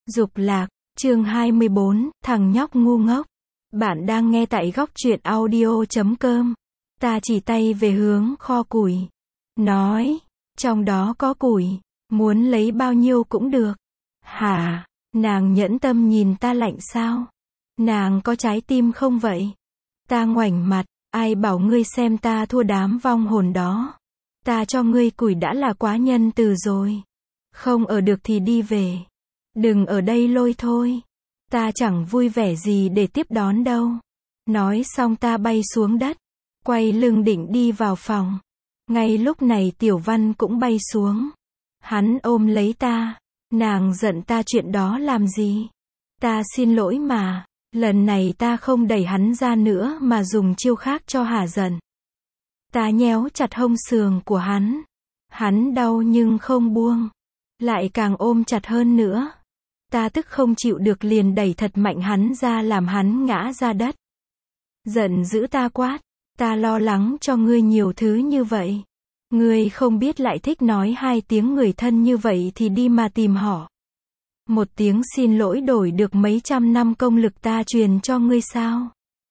Dục lạc, chương 24, thằng nhóc ngu ngốc. Bạn đang nghe tại góc truyện audio.com. Ta chỉ tay về hướng kho củi. Nói, trong đó có củi, muốn lấy bao nhiêu cũng được. Hả? Nàng nhẫn tâm nhìn ta lạnh sao? Nàng có trái tim không vậy? Ta ngoảnh mặt, ai bảo ngươi xem ta thua đám vong hồn đó. Ta cho ngươi củi đã là quá nhân từ rồi. Không ở được thì đi về. Đừng ở đây lôi thôi. Ta chẳng vui vẻ gì để tiếp đón đâu. Nói xong ta bay xuống đất. Quay lưng định đi vào phòng. Ngay lúc này Tiểu Văn cũng bay xuống. Hắn ôm lấy ta. Nàng giận ta chuyện đó làm gì? Ta xin lỗi mà. Lần này ta không đẩy hắn ra nữa mà dùng chiêu khác cho hả giận. Ta nhéo chặt hông sườn của hắn. Hắn đau nhưng không buông. Lại càng ôm chặt hơn nữa. Ta tức không chịu được liền đẩy thật mạnh hắn ra làm hắn ngã ra đất. Giận dữ ta quát. Ta lo lắng cho ngươi nhiều thứ như vậy. Ngươi không biết lại thích nói hai tiếng người thân như vậy thì đi mà tìm họ. Một tiếng xin lỗi đổi được mấy trăm năm công lực ta truyền cho ngươi sao?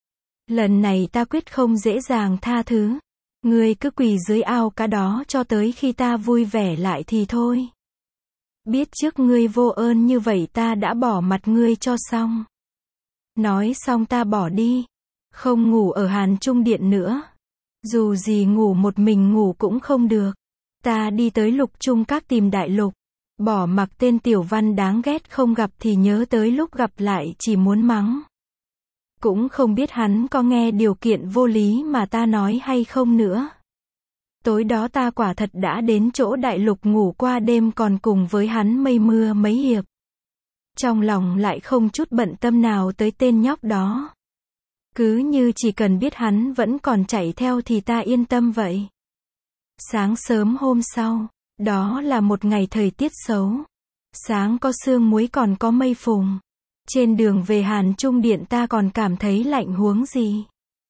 Lần này ta quyết không dễ dàng tha thứ. Ngươi cứ quỳ dưới ao cá đó cho tới khi ta vui vẻ lại thì thôi. Biết trước ngươi vô ơn như vậy ta đã bỏ mặt ngươi cho xong. Nói xong ta bỏ đi. Không ngủ ở Hàn Trung Điện nữa. Dù gì ngủ một mình ngủ cũng không được. Ta đi tới Lục Trung Các tìm Đại Lục. Bỏ mặc tên Tiểu Văn đáng ghét không gặp thì nhớ tới lúc gặp lại chỉ muốn mắng. Cũng không biết hắn có nghe điều kiện vô lý mà ta nói hay không nữa. Tối đó ta quả thật đã đến chỗ Đại Lục ngủ qua đêm còn cùng với hắn mây mưa mấy hiệp. Trong lòng lại không chút bận tâm nào tới tên nhóc đó. Cứ như chỉ cần biết hắn vẫn còn chạy theo thì ta yên tâm vậy. Sáng sớm hôm sau, đó là một ngày thời tiết xấu. Sáng có sương muối còn có mây phùng. Trên đường về Hàn Trung Điện ta còn cảm thấy lạnh huống gì.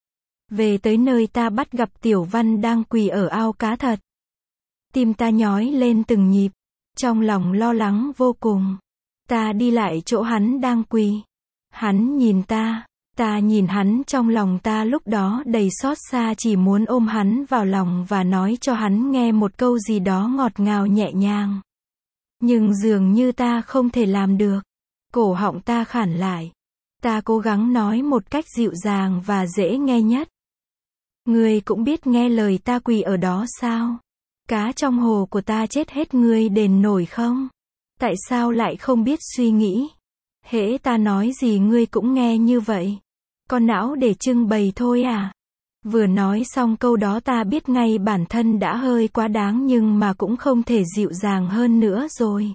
Về tới nơi ta bắt gặp Tiểu Văn đang quỳ ở ao cá thật. Tim ta nhói lên từng nhịp. Trong lòng lo lắng vô cùng. Ta đi lại chỗ hắn đang quỳ. Hắn nhìn ta. Ta nhìn hắn trong lòng ta lúc đó đầy xót xa chỉ muốn ôm hắn vào lòng và nói cho hắn nghe một câu gì đó ngọt ngào nhẹ nhàng. Nhưng dường như ta không thể làm được. Cổ họng ta khản lại. Ta cố gắng nói một cách dịu dàng và dễ nghe nhất. Ngươi cũng biết nghe lời ta quỳ ở đó sao? Cá trong hồ của ta chết hết ngươi đền nổi không? Tại sao lại không biết suy nghĩ? Hễ ta nói gì ngươi cũng nghe như vậy. Con não để trưng bày thôi à? Vừa nói xong câu đó ta biết ngay bản thân đã hơi quá đáng nhưng mà cũng không thể dịu dàng hơn nữa rồi.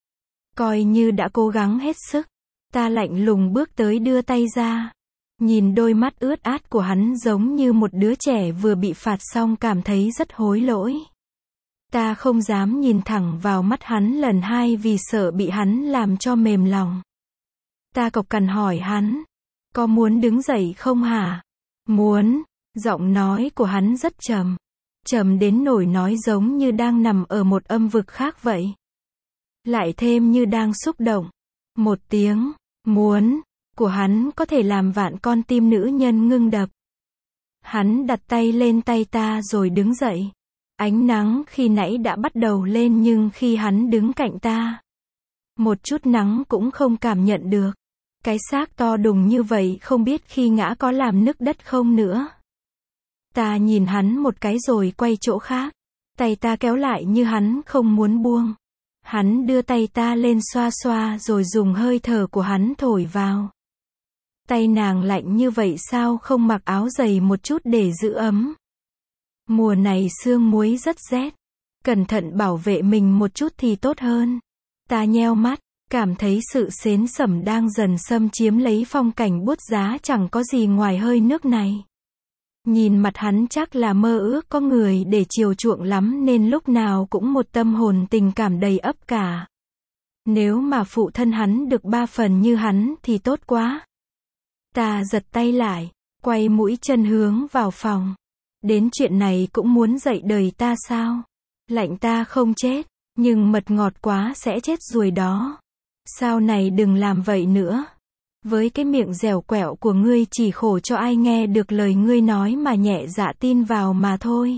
Coi như đã cố gắng hết sức. Ta lạnh lùng bước tới đưa tay ra. Nhìn đôi mắt ướt át của hắn giống như một đứa trẻ vừa bị phạt xong cảm thấy rất hối lỗi. Ta không dám nhìn thẳng vào mắt hắn lần hai vì sợ bị hắn làm cho mềm lòng. Ta cộc cằn hỏi hắn. Có muốn đứng dậy không hả? Muốn. Giọng nói của hắn rất trầm. Trầm đến nỗi nói giống như đang nằm ở một âm vực khác vậy. Lại thêm như đang xúc động. Một tiếng, muốn, của hắn có thể làm vạn con tim nữ nhân ngưng đập. Hắn đặt tay lên tay ta rồi đứng dậy. Ánh nắng khi nãy đã bắt đầu lên nhưng khi hắn đứng cạnh ta, một chút nắng cũng không cảm nhận được. Cái xác to đùng như vậy không biết khi ngã có làm nứt đất không nữa. Ta nhìn hắn một cái rồi quay chỗ khác. Tay ta kéo lại như hắn không muốn buông. Hắn đưa tay ta lên xoa xoa rồi dùng hơi thở của hắn thổi vào. Tay nàng lạnh như vậy sao không mặc áo dày một chút để giữ ấm. Mùa này sương muối rất rét. Cẩn thận bảo vệ mình một chút thì tốt hơn. Ta nheo mắt. Cảm thấy sự xến sẩm đang dần xâm chiếm lấy phong cảnh buốt giá chẳng có gì ngoài hơi nước này. Nhìn mặt hắn chắc là mơ ước có người để chiều chuộng lắm nên lúc nào cũng một tâm hồn tình cảm đầy ắp cả. Nếu mà phụ thân hắn được 3 phần như hắn thì tốt quá. Ta giật tay lại, quay mũi chân hướng vào phòng. Đến chuyện này cũng muốn dạy đời ta sao? Lạnh ta không chết, nhưng mật ngọt quá sẽ chết ruồi đó. Sau này đừng làm vậy nữa. Với cái miệng dẻo quẹo của ngươi chỉ khổ cho ai nghe được lời ngươi nói mà nhẹ dạ tin vào mà thôi.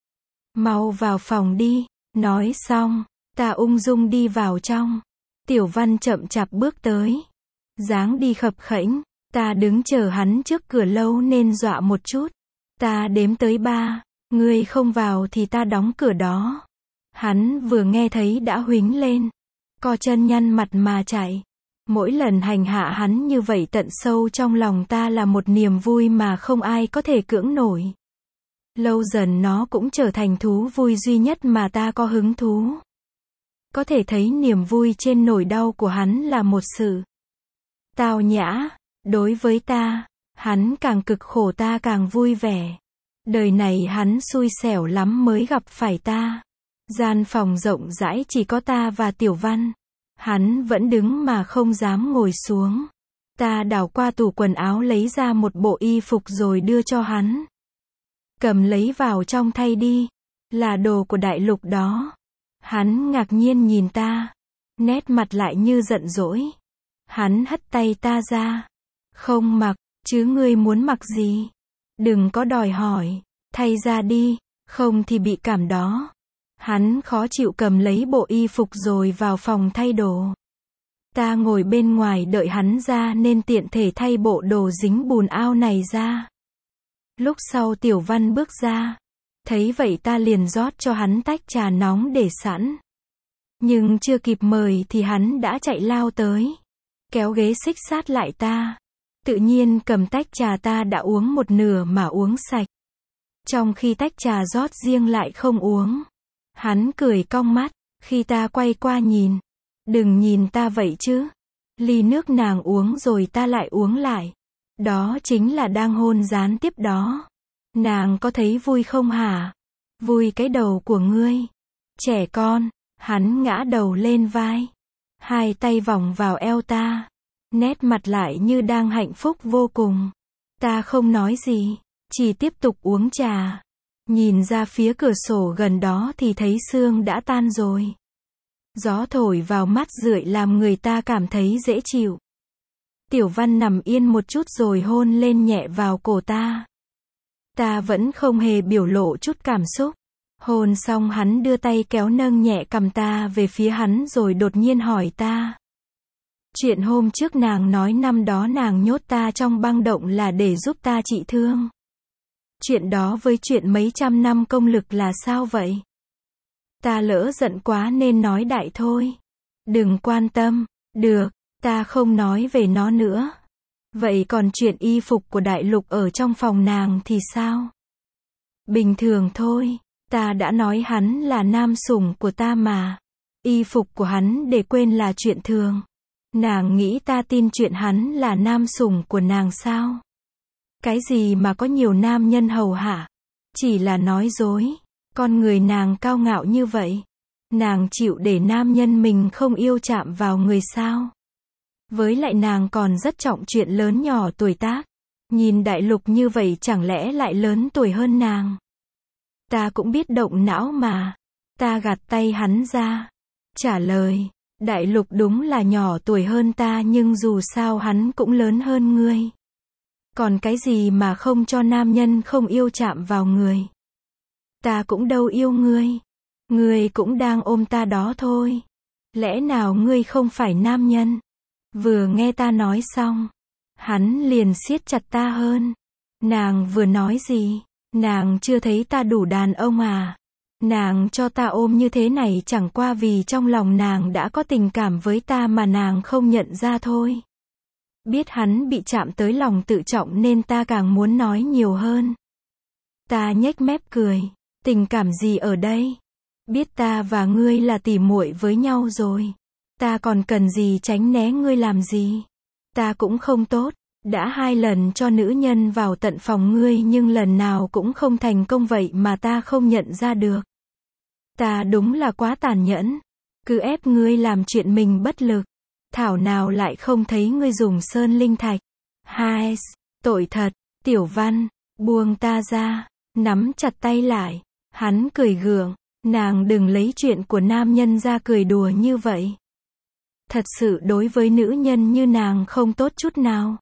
Mau vào phòng đi. Nói xong, ta ung dung đi vào trong. Tiểu Văn chậm chạp bước tới. Dáng đi khập khẽnh, ta đứng chờ hắn trước cửa lâu nên dọa một chút. Ta đếm tới 3, ngươi không vào thì ta đóng cửa đó. Hắn vừa nghe thấy đã huýnh lên, co chân nhăn mặt mà chạy. Mỗi lần hành hạ hắn như vậy tận sâu trong lòng ta là một niềm vui mà không ai có thể cưỡng nổi. Lâu dần nó cũng trở thành thú vui duy nhất mà ta có hứng thú. Có thể thấy niềm vui trên nỗi đau của hắn là một sự tao nhã. Đối với ta, hắn càng cực khổ ta càng vui vẻ. Đời này hắn xui xẻo lắm mới gặp phải ta. Gian phòng rộng rãi chỉ có ta và Tiểu Văn. Hắn vẫn đứng mà không dám ngồi xuống. Ta đảo qua tủ quần áo lấy ra một bộ y phục rồi đưa cho hắn. Cầm lấy vào trong thay đi. Là đồ của Đại Lục đó. Hắn ngạc nhiên nhìn ta. Nét mặt lại như giận dỗi. Hắn hất tay ta ra. Không mặc, chứ ngươi muốn mặc gì? Đừng có đòi hỏi. Thay ra đi, không thì bị cảm đó. Hắn khó chịu cầm lấy bộ y phục rồi vào phòng thay đồ. Ta ngồi bên ngoài đợi hắn ra nên tiện thể thay bộ đồ dính bùn ao này ra. Lúc sau Tiểu Văn bước ra. Thấy vậy ta liền rót cho hắn tách trà nóng để sẵn. Nhưng chưa kịp mời thì hắn đã chạy lao tới. Kéo ghế xích sát lại ta. Tự nhiên cầm tách trà ta đã uống một nửa mà uống sạch. Trong khi tách trà rót riêng lại không uống. Hắn cười cong mắt, khi ta quay qua nhìn. Đừng nhìn ta vậy chứ. Ly nước nàng uống rồi ta lại uống lại. Đó chính là đang hôn gián tiếp đó. Nàng có thấy vui không hả? Vui cái đầu của ngươi. Trẻ con, hắn ngã đầu lên vai. Hai tay vòng vào eo ta. Nét mặt lại như đang hạnh phúc vô cùng. Ta không nói gì, chỉ tiếp tục uống trà. Nhìn ra phía cửa sổ gần đó thì thấy sương đã tan rồi. Gió thổi vào mắt rượi làm người ta cảm thấy dễ chịu. Tiểu Văn nằm yên một chút rồi hôn lên nhẹ vào cổ ta. Ta vẫn không hề biểu lộ chút cảm xúc. Hôn xong hắn đưa tay kéo nâng nhẹ cằm ta về phía hắn rồi đột nhiên hỏi ta. Chuyện hôm trước nàng nói năm đó nàng nhốt ta trong băng động là để giúp ta trị thương. Chuyện đó với chuyện mấy trăm năm công lực là sao vậy? Ta lỡ giận quá nên nói đại thôi. Đừng quan tâm. Được, ta không nói về nó nữa. Vậy còn chuyện y phục của Đại Lục ở trong phòng nàng thì sao? Bình thường thôi. Ta đã nói hắn là nam sủng của ta mà. Y phục của hắn để quên là chuyện thường. Nàng nghĩ ta tin chuyện hắn là nam sủng của nàng sao? Cái gì mà có nhiều nam nhân hầu hạ? Chỉ là nói dối. Con người nàng cao ngạo như vậy. Nàng chịu để nam nhân mình không yêu chạm vào người sao? Với lại nàng còn rất trọng chuyện lớn nhỏ tuổi tác. Nhìn Đại Lục như vậy chẳng lẽ lại lớn tuổi hơn nàng? Ta cũng biết động não mà. Ta gạt tay hắn ra. Trả lời. Đại Lục đúng là nhỏ tuổi hơn ta nhưng dù sao hắn cũng lớn hơn ngươi. Còn cái gì mà không cho nam nhân không yêu chạm vào người? Ta cũng đâu yêu ngươi. Ngươi cũng đang ôm ta đó thôi. Lẽ nào ngươi không phải nam nhân? Vừa nghe ta nói xong, hắn liền siết chặt ta hơn. Nàng vừa nói gì? Nàng chưa thấy ta đủ đàn ông à? Nàng cho ta ôm như thế này chẳng qua vì trong lòng nàng đã có tình cảm với ta mà nàng không nhận ra thôi. Biết hắn bị chạm tới lòng tự trọng nên ta càng muốn nói nhiều hơn. Ta nhếch mép cười. Tình cảm gì ở đây? Biết ta và ngươi là tỉ muội với nhau rồi. Ta còn cần gì tránh né ngươi làm gì? Ta cũng không tốt. Đã 2 lần cho nữ nhân vào tận phòng ngươi nhưng lần nào cũng không thành công vậy mà ta không nhận ra được. Ta đúng là quá tàn nhẫn. Cứ ép ngươi làm chuyện mình bất lực. Thảo nào lại không thấy ngươi dùng sơn linh thạch. Hai, tội thật. Tiểu Văn, buông ta ra. Nắm chặt tay lại. Hắn cười gượng. Nàng đừng lấy chuyện của nam nhân ra cười đùa như vậy. Thật sự đối với nữ nhân như nàng không tốt chút nào.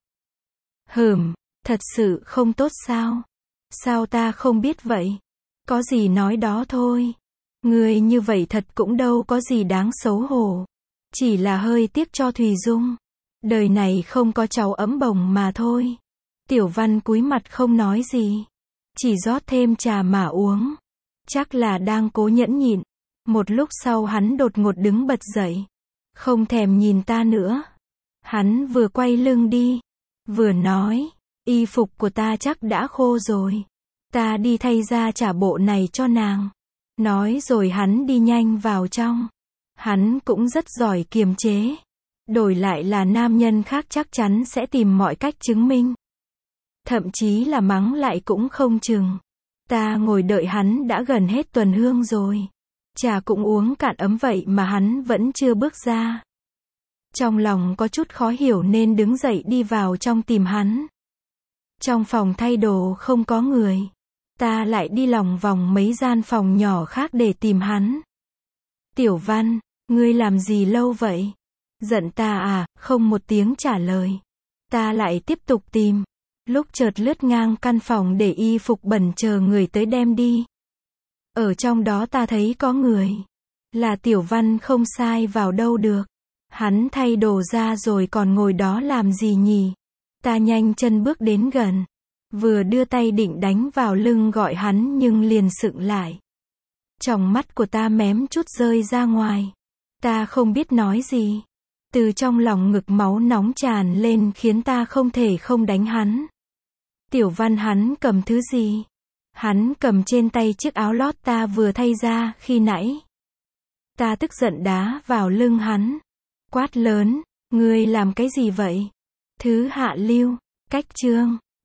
Thật sự không tốt sao? Sao ta không biết vậy? Có gì nói đó thôi. Người như vậy thật cũng đâu có gì đáng xấu hổ. Chỉ là hơi tiếc cho Thùy Dung. Đời này không có cháu ấm bồng mà thôi. Tiểu Văn cúi mặt không nói gì. Chỉ rót thêm trà mà uống. Chắc là đang cố nhẫn nhịn. Một lúc sau hắn đột ngột đứng bật dậy. Không thèm nhìn ta nữa. Hắn vừa quay lưng đi. Vừa nói. Y phục của ta chắc đã khô rồi. Ta đi thay ra trả bộ này cho nàng. Nói rồi hắn đi nhanh vào trong. Hắn cũng rất giỏi kiềm chế. Đổi lại là nam nhân khác chắc chắn sẽ tìm mọi cách chứng minh. Thậm chí là mắng lại cũng không chừng. Ta ngồi đợi hắn đã gần hết tuần hương rồi. Trà cũng uống cạn ấm vậy mà hắn vẫn chưa bước ra. Trong lòng có chút khó hiểu nên đứng dậy đi vào trong tìm hắn. Trong phòng thay đồ không có người. Ta lại đi lòng vòng mấy gian phòng nhỏ khác để tìm hắn. Tiểu Văn, ngươi làm gì lâu vậy? Giận ta à? Không một tiếng trả lời. Ta lại tiếp tục tìm. Lúc chợt lướt ngang căn phòng để y phục bẩn chờ người tới đem đi. Ở trong đó ta thấy có người. Là Tiểu Văn không sai vào đâu được. Hắn thay đồ ra rồi còn ngồi đó làm gì nhỉ? Ta nhanh chân bước đến gần. Vừa đưa tay định đánh vào lưng gọi hắn nhưng liền sững lại. Tròng mắt của ta mém chút rơi ra ngoài. Ta không biết nói gì. Từ trong lòng ngực máu nóng tràn lên khiến ta không thể không đánh hắn. Tiểu Văn, hắn cầm thứ gì? Hắn cầm trên tay chiếc áo lót ta vừa thay ra khi nãy. Ta tức giận đá vào lưng hắn. Quát lớn, ngươi làm cái gì vậy? Thứ hạ lưu, cách chương.